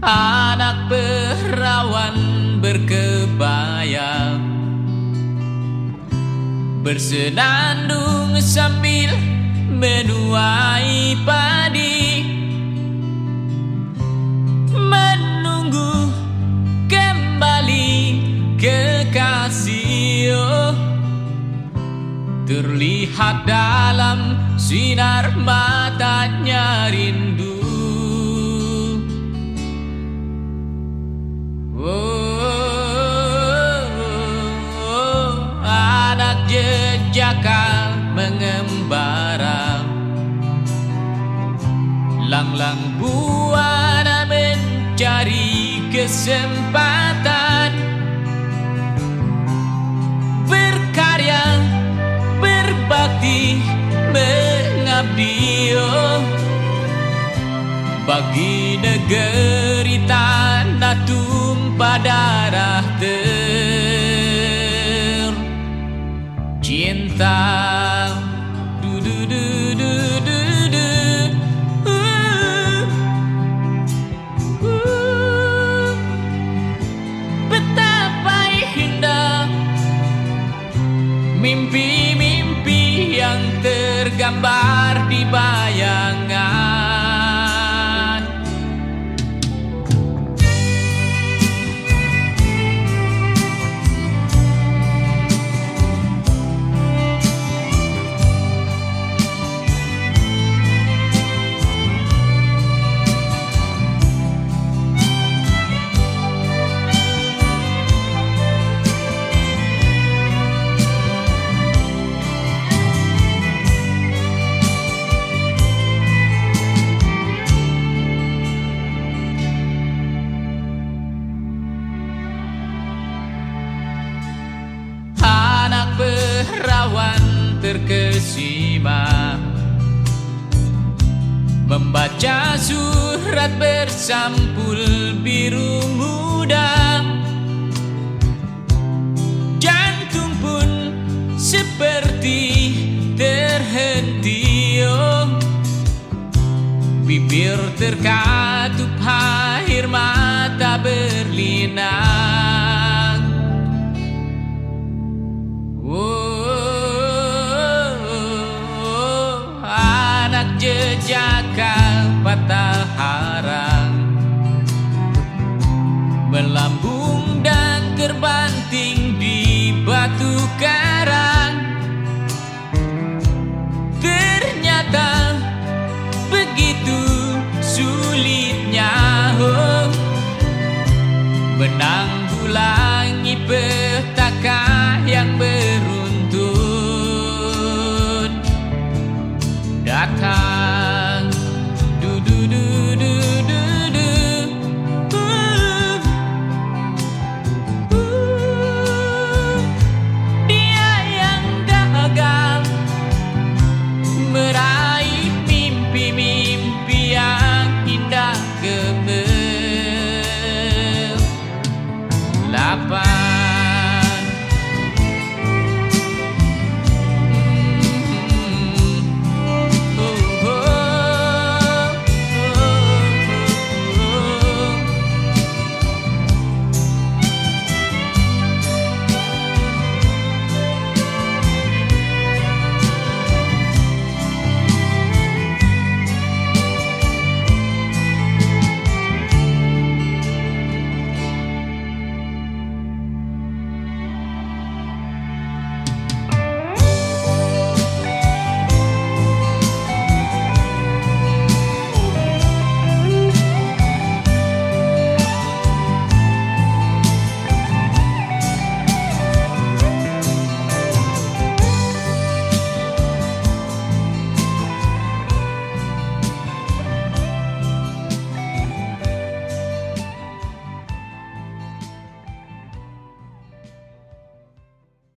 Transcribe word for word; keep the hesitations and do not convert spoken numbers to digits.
Anak perawan berkebaya bersenandung sambil menuai padi, menunggu kembali kekasih. Oh, terlihat dalam sinar matanya rindu. Jejaka mengembara, lang-lang buana mencari kesempatan, berkarya, berbakti, mengabdi. Oh, bagi negeri tanah tumpah darah cinta. Du du du du du du. Uh, uh, betapa indah mimpi-mimpi yang tergambar di bayangan. Perawan terkesima membaca surat bersampul biru muda, jantung pun seperti terhenti. Oh, bibir terkatup air mata berlinang. Jejaka patah arang melambung dan terbanting di batu karang. Ternyata begitu sulitnya, oh, menanggulangi petaka yang beruntun. Datang